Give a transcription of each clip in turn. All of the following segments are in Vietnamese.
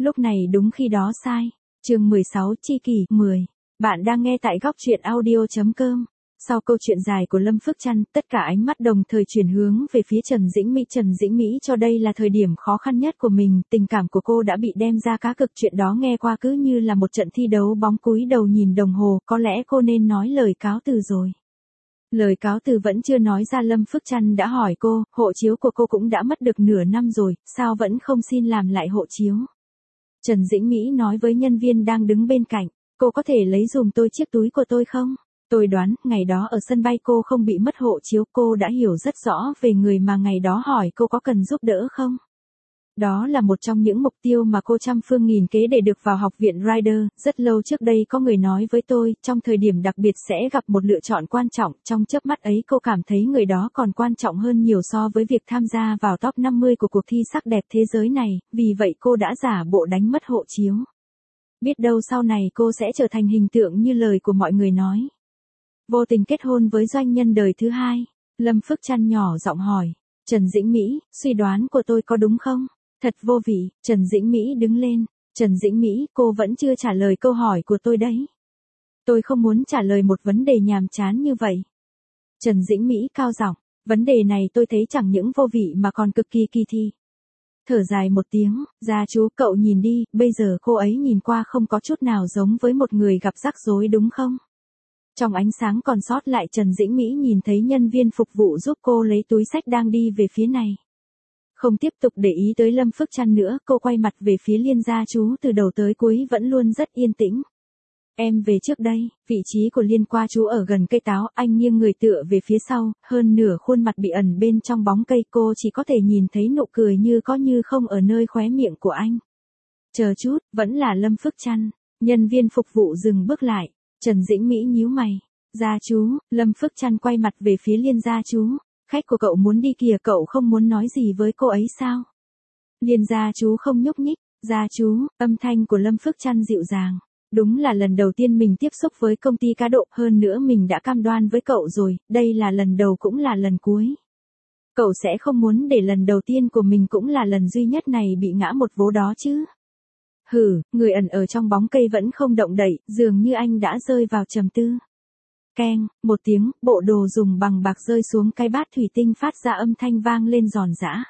Lúc này đúng khi đó sai. Chương 16 Chi kỷ 10. Bạn đang nghe tại góc truyện audio.com. Sau câu chuyện dài của Lâm Phước Trăn, tất cả ánh mắt đồng thời chuyển hướng về phía Trần Dĩnh Mỹ. Trần Dĩnh Mỹ cho đây là thời điểm khó khăn nhất của mình, tình cảm của cô đã bị đem ra cá cực, chuyện đó nghe qua cứ như là một trận thi đấu bóng, cúi đầu nhìn đồng hồ, có lẽ cô nên nói lời cáo từ rồi. Lời cáo từ vẫn chưa nói ra, Lâm Phước Trăn đã hỏi cô, hộ chiếu của cô cũng đã mất được nửa năm rồi, sao vẫn không xin làm lại hộ chiếu? Trần Dĩnh Mỹ nói với nhân viên đang đứng bên cạnh, cô có thể lấy dùm tôi chiếc túi của tôi không? Tôi đoán, ngày đó ở sân bay cô không bị mất hộ chiếu, cô đã hiểu rất rõ về người mà ngày đó hỏi cô có cần giúp đỡ không? Đó là một trong những mục tiêu mà cô trăm phương nghìn kế để được vào học viện Rider. Rất lâu trước đây có người nói với tôi, trong thời điểm đặc biệt sẽ gặp một lựa chọn quan trọng, trong chớp mắt ấy cô cảm thấy người đó còn quan trọng hơn nhiều so với việc tham gia vào top 50 của cuộc thi sắc đẹp thế giới này, vì vậy cô đã giả bộ đánh mất hộ chiếu. Biết đâu sau này cô sẽ trở thành hình tượng như lời của mọi người nói. Vô tình kết hôn với doanh nhân đời thứ hai. Lâm Phước Trăn nhỏ giọng hỏi, Trần Dĩnh Mỹ, suy đoán của tôi có đúng không? Thật vô vị. Trần Dĩnh Mỹ đứng lên. Trần Dĩnh Mỹ, cô vẫn chưa trả lời câu hỏi của tôi đấy. Tôi không muốn trả lời một vấn đề nhàm chán như vậy. Trần Dĩnh Mỹ cao giọng, vấn đề này tôi thấy chẳng những vô vị mà còn cực kỳ kỳ thi. Thở dài một tiếng, gia chú, cậu nhìn đi, bây giờ cô ấy nhìn qua không có chút nào giống với một người gặp rắc rối đúng không? Trong ánh sáng còn sót lại, Trần Dĩnh Mỹ nhìn thấy nhân viên phục vụ giúp cô lấy túi xách đang đi về phía này. Không tiếp tục để ý tới Lâm Phước Trăn nữa, cô quay mặt về phía Liên gia chú, từ đầu tới cuối vẫn luôn rất yên tĩnh. Em về trước đây. Vị trí của Liên qua chú ở gần cây táo, anh nghiêng người tựa về phía sau, hơn nửa khuôn mặt bị ẩn bên trong bóng cây, cô chỉ có thể nhìn thấy nụ cười như có như không ở nơi khóe miệng của anh. Chờ chút, vẫn là Lâm Phước Trăn. Nhân viên phục vụ dừng bước lại. Trần Dĩnh Mỹ nhíu mày. Gia chú. Lâm Phước Trăn quay mặt về phía Liên gia chú. Khách của cậu muốn đi kìa, cậu không muốn nói gì với cô ấy sao? Liên gia chú không nhúc nhích. Gia chú, âm thanh của Lâm Phước Trăn dịu dàng. Đúng là lần đầu tiên mình tiếp xúc với công ty cá độ, hơn nữa mình đã cam đoan với cậu rồi, đây là lần đầu cũng là lần cuối. Cậu sẽ không muốn để lần đầu tiên của mình cũng là lần duy nhất này bị ngã một vố đó chứ? Hừ, người ẩn ở trong bóng cây vẫn không động đậy, dường như anh đã rơi vào trầm tư. Keng, một tiếng, bộ đồ dùng bằng bạc rơi xuống cái bát thủy tinh phát ra âm thanh vang lên giòn giã.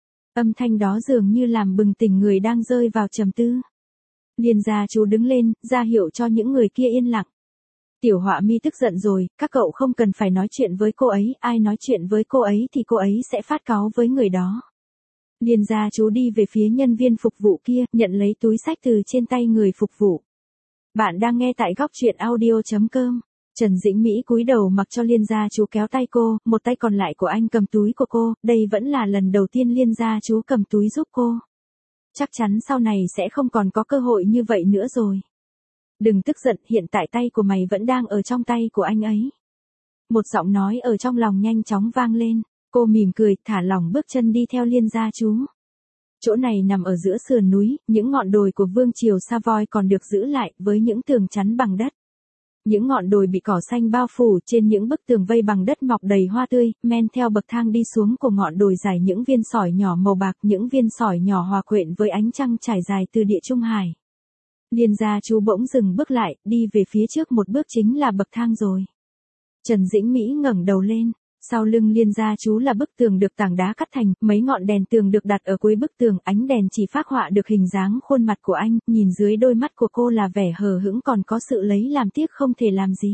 Âm thanh đó dường như làm bừng tỉnh người đang rơi vào trầm tư. Liên gia chú đứng lên, ra hiệu cho những người kia yên lặng. Tiểu Họa Mi tức giận rồi, các cậu không cần phải nói chuyện với cô ấy, ai nói chuyện với cô ấy thì cô ấy sẽ phát cáu với người đó. Liên gia chú đi về phía nhân viên phục vụ kia, nhận lấy túi xách từ trên tay người phục vụ. Bạn đang nghe tại góc truyện audio.com. Trần Dĩnh Mỹ cúi đầu mặc cho Liên gia chú kéo tay cô, một tay còn lại của anh cầm túi của cô, đây vẫn là lần đầu tiên Liên gia chú cầm túi giúp cô. Chắc chắn sau này sẽ không còn có cơ hội như vậy nữa rồi. Đừng tức giận, hiện tại tay của mày vẫn đang ở trong tay của anh ấy. Một giọng nói ở trong lòng nhanh chóng vang lên, cô mỉm cười, thả lỏng bước chân đi theo Liên gia chú. Chỗ này nằm ở giữa sườn núi, những ngọn đồi của vương triều Savoy còn được giữ lại, với những tường chắn bằng đất. Những ngọn đồi bị cỏ xanh bao phủ, trên những bức tường vây bằng đất mọc đầy hoa tươi, men theo bậc thang đi xuống của ngọn đồi dài những viên sỏi nhỏ màu bạc, những viên sỏi nhỏ hòa quyện với ánh trăng trải dài từ địa trung hải. Liên gia chú bỗng dừng bước lại, đi về phía trước một bước chính là bậc thang rồi. Trần Dĩnh Mỹ ngẩng đầu lên, sau lưng Liên gia chú là bức tường được tảng đá cắt thành, mấy ngọn đèn tường được đặt ở cuối bức tường, ánh đèn chỉ phác họa được hình dáng khuôn mặt của anh, nhìn dưới đôi mắt của cô là vẻ hờ hững còn có sự lấy làm tiếc không thể làm gì.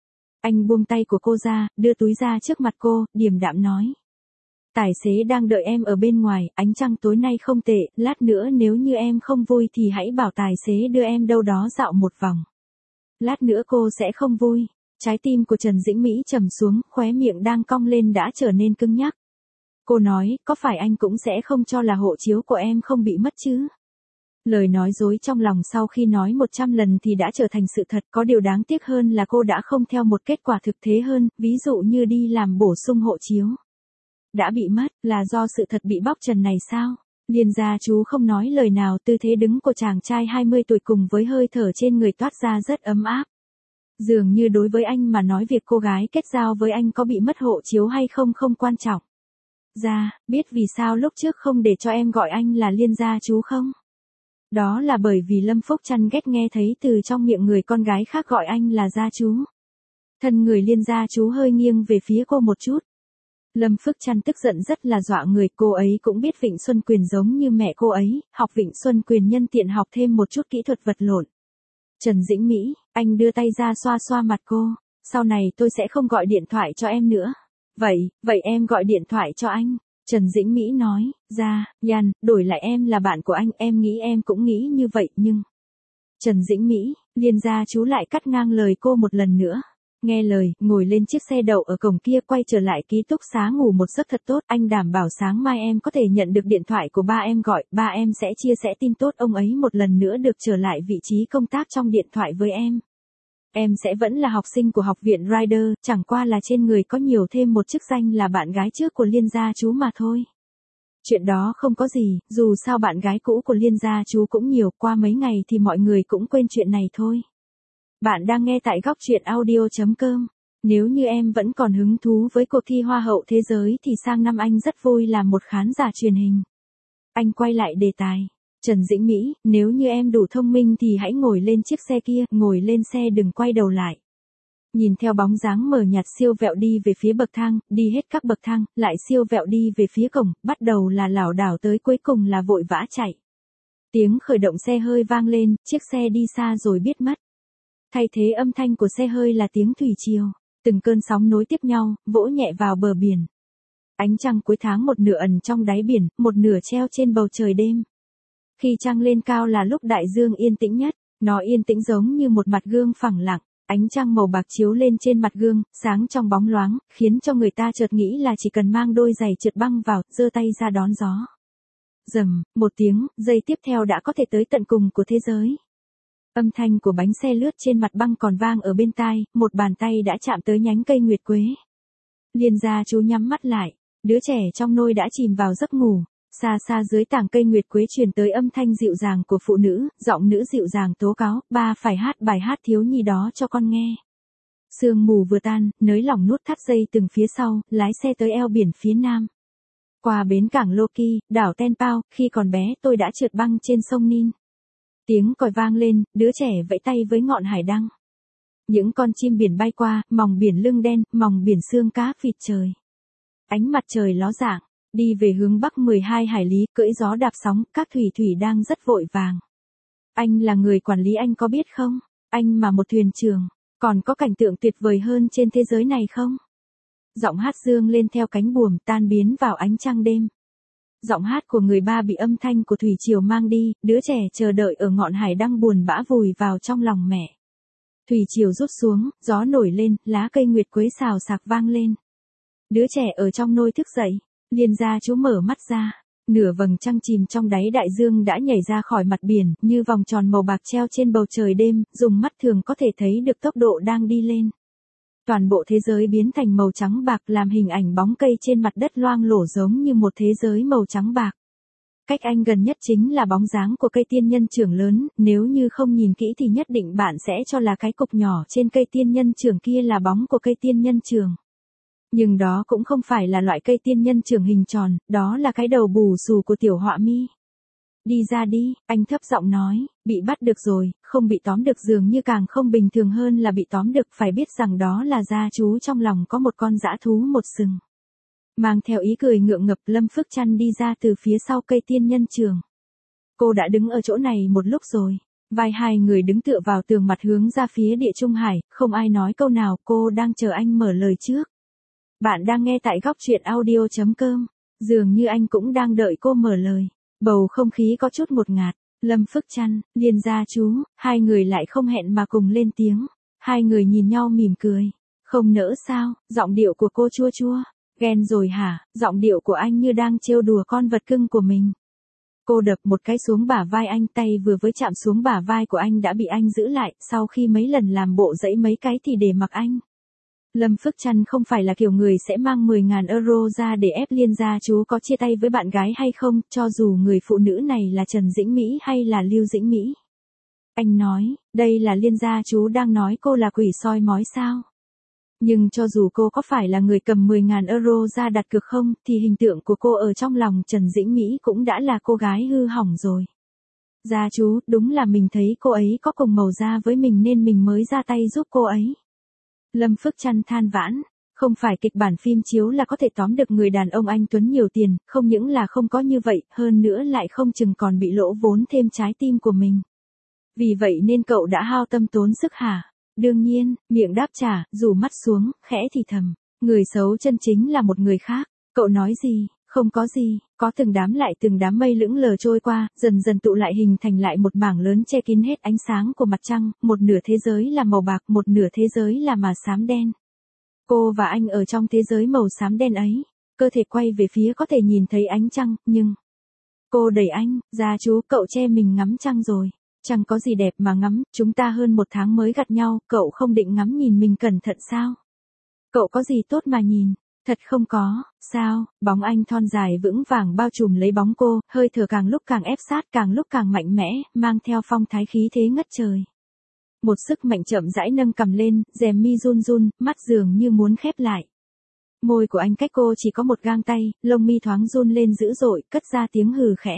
Anh buông tay của cô ra, đưa túi ra trước mặt cô, điềm đạm nói. Tài xế đang đợi em ở bên ngoài, ánh trăng tối nay không tệ, lát nữa nếu như em không vui thì hãy bảo tài xế đưa em đâu đó dạo một vòng. Lát nữa cô sẽ không vui. Trái tim của Trần Dĩnh Mỹ trầm xuống, khóe miệng đang cong lên đã trở nên cứng nhắc. Cô nói, có phải anh cũng sẽ không cho là hộ chiếu của em không bị mất chứ? Lời nói dối trong lòng sau khi nói 100 lần thì đã trở thành sự thật, có điều đáng tiếc hơn là cô đã không theo một kết quả thực tế hơn, ví dụ như đi làm bổ sung hộ chiếu. Đã bị mất, là do sự thật bị bóc trần này sao? Liên gia chú không nói lời nào, tư thế đứng của chàng trai 20 tuổi cùng với hơi thở trên người toát ra rất ấm áp. Dường như đối với anh mà nói việc cô gái kết giao với anh có bị mất hộ chiếu hay không không quan trọng. Biết vì sao lúc trước không để cho em gọi anh là Liên gia chú không? Đó là bởi vì Lâm Phúc Trăn ghét nghe thấy từ trong miệng người con gái khác gọi anh là gia chú. Thân người Liên gia chú hơi nghiêng về phía cô một chút. Lâm Phước Trăn tức giận rất là dọa người, cô ấy cũng biết Vịnh Xuân Quyền giống như mẹ cô ấy, học Vịnh Xuân Quyền nhân tiện học thêm một chút kỹ thuật vật lộn. Trần Dĩnh Mỹ, anh đưa tay ra xoa xoa mặt cô, sau này tôi sẽ không gọi điện thoại cho em nữa. Vậy em gọi điện thoại cho anh. Trần Dĩnh Mỹ nói, Yan, đổi lại em là bạn của anh, em nghĩ em cũng nghĩ như vậy nhưng... Trần Dĩnh Mỹ, Liên gia chú lại cắt ngang lời cô một lần nữa. Nghe lời, ngồi lên chiếc xe đậu ở cổng kia quay trở lại ký túc xá ngủ một giấc thật tốt. Anh đảm bảo sáng mai em có thể nhận được điện thoại của ba em gọi, ba em sẽ chia sẻ tin tốt ông ấy một lần nữa được trở lại vị trí công tác trong điện thoại với em. Em sẽ vẫn là học sinh của học viện Rider, chẳng qua là trên người có nhiều thêm một chức danh là bạn gái trước của Liên gia chú mà thôi. Chuyện đó không có gì, dù sao bạn gái cũ của Liên gia chú cũng nhiều, qua mấy ngày thì mọi người cũng quên chuyện này thôi. Bạn đang nghe tại góc truyện audio.com. Nếu như em vẫn còn hứng thú với cuộc thi Hoa hậu thế giới thì sang năm anh rất vui làm một khán giả truyền hình. Anh quay lại đề tài. Trần Dĩnh Mỹ, nếu như em đủ thông minh thì hãy ngồi lên chiếc xe kia, ngồi lên xe đừng quay đầu lại. Nhìn theo bóng dáng mờ nhạt siêu vẹo đi về phía bậc thang, đi hết các bậc thang, lại siêu vẹo đi về phía cổng, bắt đầu là lảo đảo tới cuối cùng là vội vã chạy. Tiếng khởi động xe hơi vang lên, chiếc xe đi xa rồi biết mất. Thay thế âm thanh của xe hơi là tiếng thủy triều, từng cơn sóng nối tiếp nhau, vỗ nhẹ vào bờ biển. Ánh trăng cuối tháng một nửa ẩn trong đáy biển, một nửa treo trên bầu trời đêm. Khi trăng lên cao là lúc đại dương yên tĩnh nhất, nó yên tĩnh giống như một mặt gương phẳng lặng, ánh trăng màu bạc chiếu lên trên mặt gương, sáng trong bóng loáng, khiến cho người ta chợt nghĩ là chỉ cần mang đôi giày trượt băng vào, giơ tay ra đón gió. Rầm, một tiếng, giây tiếp theo đã có thể tới tận cùng của thế giới. Âm thanh của bánh xe lướt trên mặt băng còn vang ở bên tai, một bàn tay đã chạm tới nhánh cây nguyệt quế. Liên gia chú nhắm mắt lại, đứa trẻ trong nôi đã chìm vào giấc ngủ. Xa xa dưới tảng cây nguyệt quế truyền tới âm thanh dịu dàng của phụ nữ, giọng nữ dịu dàng tố cáo, ba phải hát bài hát thiếu nhi đó cho con nghe. Sương mù vừa tan, nới lỏng nút thắt dây từng phía sau, lái xe tới eo biển phía nam. Qua bến cảng Loki, đảo Ten Pao, khi còn bé tôi đã trượt băng trên sông Nin. Tiếng còi vang lên, đứa trẻ vẫy tay với ngọn hải đăng. Những con chim biển bay qua, mòng biển lưng đen, mòng biển xương cá vịt trời. Ánh mặt trời ló dạng. Đi về hướng bắc 12 hải lý, cưỡi gió đạp sóng, các thủy thủy đang rất vội vàng. Anh là người quản lý anh có biết không? Anh mà một thuyền trưởng, còn có cảnh tượng tuyệt vời hơn trên thế giới này không? Giọng hát dương lên theo cánh buồm tan biến vào ánh trăng đêm. Giọng hát của người ba bị âm thanh của thủy triều mang đi, đứa trẻ chờ đợi ở ngọn hải đăng buồn bã vùi vào trong lòng mẹ. Thủy triều rút xuống, gió nổi lên, lá cây nguyệt quế xào xạc vang lên. Đứa trẻ ở trong nôi thức dậy. Liên gia chú mở mắt ra, nửa vầng trăng chìm trong đáy đại dương đã nhảy ra khỏi mặt biển, như vòng tròn màu bạc treo trên bầu trời đêm, dùng mắt thường có thể thấy được tốc độ đang đi lên. Toàn bộ thế giới biến thành màu trắng bạc làm hình ảnh bóng cây trên mặt đất loang lổ giống như một thế giới màu trắng bạc. Cách anh gần nhất chính là bóng dáng của cây tiên nhân trưởng lớn, nếu như không nhìn kỹ thì nhất định bạn sẽ cho là cái cục nhỏ trên cây tiên nhân trưởng kia là bóng của cây tiên nhân trưởng. Nhưng đó cũng không phải là loại cây tiên nhân trưởng hình tròn, đó là cái đầu bù xù của tiểu họa mi. Đi ra đi, anh thấp giọng nói, bị bắt được rồi, không bị tóm được dường như càng không bình thường hơn là bị tóm được, phải biết rằng đó là gia chú trong lòng có một con dã thú một sừng. Mang theo ý cười ngượng ngập, Lâm Phước Trăn đi ra từ phía sau cây tiên nhân trưởng. Cô đã đứng ở chỗ này một lúc rồi. Vai hai người đứng tựa vào tường mặt hướng ra phía địa Trung Hải, không ai nói câu nào, cô đang chờ anh mở lời trước. Bạn đang nghe tại góc truyện audio.com. Dường như anh cũng đang đợi cô mở lời. Bầu không khí có chút ngột ngạt. Lâm Phước Trăn, Liên gia chú, hai người lại không hẹn mà cùng lên tiếng. Hai người nhìn nhau mỉm cười. Không nỡ sao, giọng điệu của cô chua chua. Ghen rồi hả, giọng điệu của anh như đang trêu đùa con vật cưng của mình. Cô đập một cái xuống bả vai anh, tay vừa với chạm xuống bả vai của anh đã bị anh giữ lại, sau khi mấy lần làm bộ dẫy mấy cái thì để mặc anh. Lâm Phước Trăn không phải là kiểu người sẽ mang 10.000 euro ra để ép Liên gia chú có chia tay với bạn gái hay không, cho dù người phụ nữ này là Trần Dĩnh Mỹ hay là Lưu Dĩnh Mỹ. Anh nói, đây là Liên gia chú đang nói cô là quỷ soi mói sao? Nhưng cho dù cô có phải là người cầm 10.000 euro ra đặt cược không, thì hình tượng của cô ở trong lòng Trần Dĩnh Mỹ cũng đã là cô gái hư hỏng rồi. Gia chú, đúng là mình thấy cô ấy có cùng màu da với mình nên mình mới ra tay giúp cô ấy. Lâm Phước Trăn than vãn, không phải kịch bản phim chiếu là có thể tóm được người đàn ông anh Tuấn nhiều tiền, không những là không có như vậy, hơn nữa lại không chừng còn bị lỗ vốn thêm trái tim của mình. Vì vậy nên cậu đã hao tâm tốn sức hả? Đương nhiên, miệng đáp trả, rủ mắt xuống, khẽ thì thầm. Người xấu chân chính là một người khác. Cậu nói gì? Không có gì, có từng đám mây lững lờ trôi qua, dần dần tụ lại hình thành lại một mảng lớn che kín hết ánh sáng của mặt trăng, một nửa thế giới là màu bạc, một nửa thế giới là mà xám đen. Cô và anh ở trong thế giới màu xám đen ấy, cơ thể quay về phía có thể nhìn thấy ánh trăng, nhưng... Cô đẩy anh, gia chú, cậu che mình ngắm trăng rồi. Chẳng có gì đẹp mà ngắm, chúng ta hơn 1 tháng mới gặp nhau, cậu không định ngắm nhìn mình cẩn thận sao? Cậu có gì tốt mà nhìn? Thật không có, sao? Bóng anh thon dài vững vàng bao trùm lấy bóng cô, hơi thở càng lúc càng ép sát, càng lúc càng mạnh mẽ, mang theo phong thái khí thế ngất trời. Một sức mạnh chậm rãi nâng cầm lên, rèm mi run run, mắt dường như muốn khép lại. Môi của anh cách cô chỉ có một gang tay, lông mi thoáng run lên dữ dội, cất ra tiếng hừ khẽ.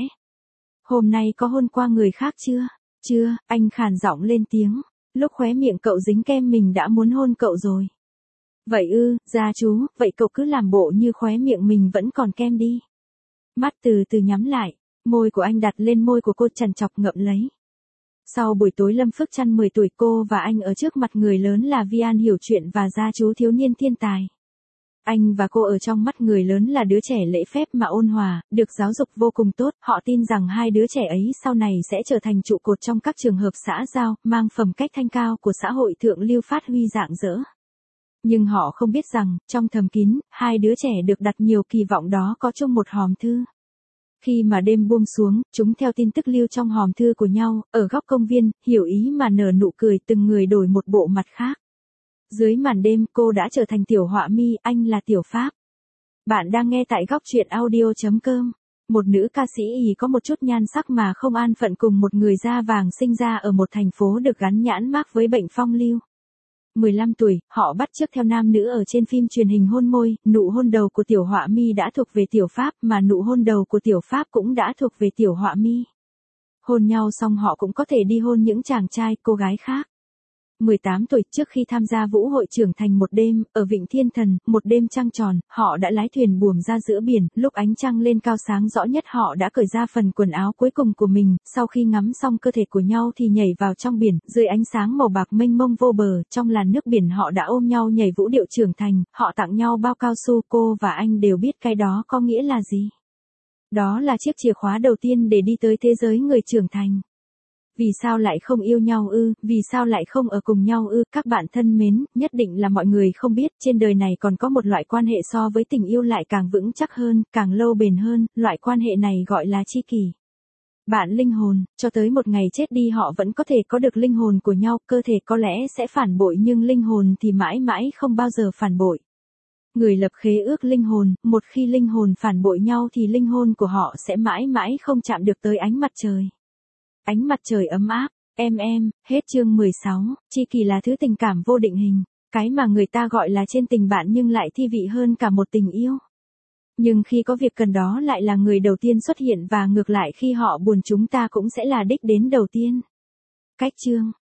Hôm nay có hôn qua người khác chưa? Chưa, anh khàn giọng lên tiếng. Lúc khóe miệng cậu dính kem mình đã muốn hôn cậu rồi. Vậy ư, gia chú, vậy cậu cứ làm bộ như khóe miệng mình vẫn còn kem đi. Mắt từ từ nhắm lại, môi của anh đặt lên môi của cô trằn trọc ngậm lấy. Sau buổi tối Lâm Phước Trăn 10 tuổi cô và anh ở trước mặt người lớn là Vi An hiểu chuyện và gia chú thiếu niên thiên tài. Anh và cô ở trong mắt người lớn là đứa trẻ lễ phép mà ôn hòa, được giáo dục vô cùng tốt, họ tin rằng hai đứa trẻ ấy sau này sẽ trở thành trụ cột trong các trường hợp xã giao, mang phẩm cách thanh cao của xã hội thượng lưu phát huy rạng rỡ. Nhưng họ không biết rằng, trong thầm kín, hai đứa trẻ được đặt nhiều kỳ vọng đó có chung một hòm thư. Khi mà đêm buông xuống, chúng theo tin tức lưu trong hòm thư của nhau, ở góc công viên, hiểu ý mà nở nụ cười từng người đổi một bộ mặt khác. Dưới màn đêm cô đã trở thành Tiểu Họa Mi, anh là Tiểu Pháp. Bạn đang nghe tại góc truyện audio.com. Một nữ ca sĩ Ý có một chút nhan sắc mà không an phận cùng một người da vàng sinh ra ở một thành phố được gắn nhãn mác với bệnh phong lưu. 15 tuổi, họ bắt chước theo nam nữ ở trên phim truyền hình hôn môi, nụ hôn đầu của Tiểu Họa Mi đã thuộc về Tiểu Pháp mà nụ hôn đầu của Tiểu Pháp cũng đã thuộc về Tiểu Họa Mi. Hôn nhau xong họ cũng có thể đi hôn những chàng trai, cô gái khác. 18 tuổi trước khi tham gia vũ hội trưởng thành một đêm, ở Vịnh Thiên Thần, một đêm trăng tròn, họ đã lái thuyền buồm ra giữa biển, lúc ánh trăng lên cao sáng rõ nhất họ đã cởi ra phần quần áo cuối cùng của mình, sau khi ngắm xong cơ thể của nhau thì nhảy vào trong biển, dưới ánh sáng màu bạc mênh mông vô bờ, trong làn nước biển họ đã ôm nhau nhảy vũ điệu trưởng thành, họ tặng nhau bao cao su, cô và anh đều biết cái đó có nghĩa là gì. Đó là chiếc chìa khóa đầu tiên để đi tới thế giới người trưởng thành. Vì sao lại không yêu nhau ư, vì sao lại không ở cùng nhau ư, các bạn thân mến, nhất định là mọi người không biết, trên đời này còn có một loại quan hệ so với tình yêu lại càng vững chắc hơn, càng lâu bền hơn, loại quan hệ này gọi là tri kỷ. Bạn linh hồn, cho tới một ngày chết đi họ vẫn có thể có được linh hồn của nhau, cơ thể có lẽ sẽ phản bội nhưng linh hồn thì mãi mãi không bao giờ phản bội. Người lập khế ước linh hồn, một khi linh hồn phản bội nhau thì linh hồn của họ sẽ mãi mãi không chạm được tới ánh mặt trời. Ánh mặt trời ấm áp, hết chương 16, tri kỷ là thứ tình cảm vô định hình, cái mà người ta gọi là trên tình bạn nhưng lại thi vị hơn cả một tình yêu. Nhưng khi có việc cần đó lại là người đầu tiên xuất hiện và ngược lại khi họ buồn chúng ta cũng sẽ là đích đến đầu tiên. Cách chương